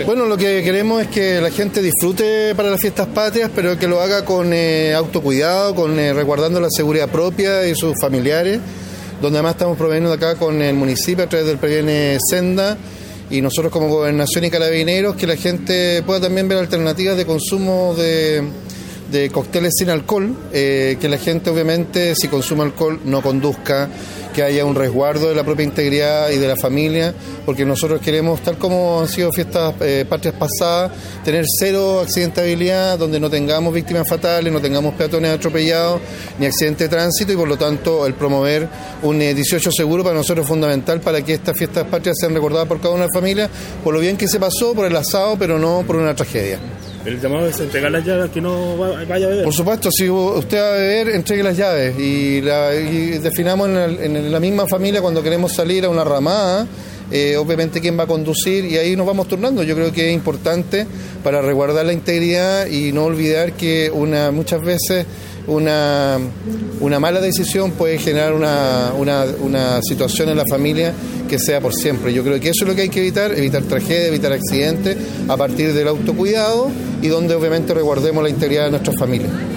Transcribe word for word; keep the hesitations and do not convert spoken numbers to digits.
Bueno, lo que queremos es que la gente disfrute para las fiestas patrias, pero que lo haga con eh, autocuidado, con eh, resguardando la seguridad propia y sus familiares, donde además estamos proveyendo acá con el municipio a través del Previene Senda y nosotros como Gobernación y Carabineros, que la gente pueda también ver alternativas de consumo de, de cócteles sin alcohol, eh, que la gente obviamente si consume alcohol no conduzca, que haya un resguardo de la propia integridad y de la familia, porque nosotros queremos, tal como han sido fiestas eh, patrias pasadas, tener cero accidentabilidad, donde no tengamos víctimas fatales, no tengamos peatones atropellados, ni accidentes de tránsito, y por lo tanto el promover un eh, dieciocho seguro para nosotros es fundamental para que estas fiestas patrias sean recordadas por cada una de las familias, por lo bien que se pasó, por el asado, pero no por una tragedia. El llamado es entregar las llaves, que no vaya a beber. Por supuesto, si usted va a beber, entregue las llaves y, la, y definamos en, el, en la misma familia cuando queremos salir a una ramada, eh, obviamente quién va a conducir y ahí nos vamos turnando. Yo creo que es importante para resguardar la integridad y no olvidar que una muchas veces una, una mala decisión puede generar una, una, una situación en la familia que sea por siempre. Yo creo que eso es lo que hay que evitar, evitar tragedias, evitar accidentes a partir del autocuidado y donde obviamente resguardemos la integridad de nuestras familias.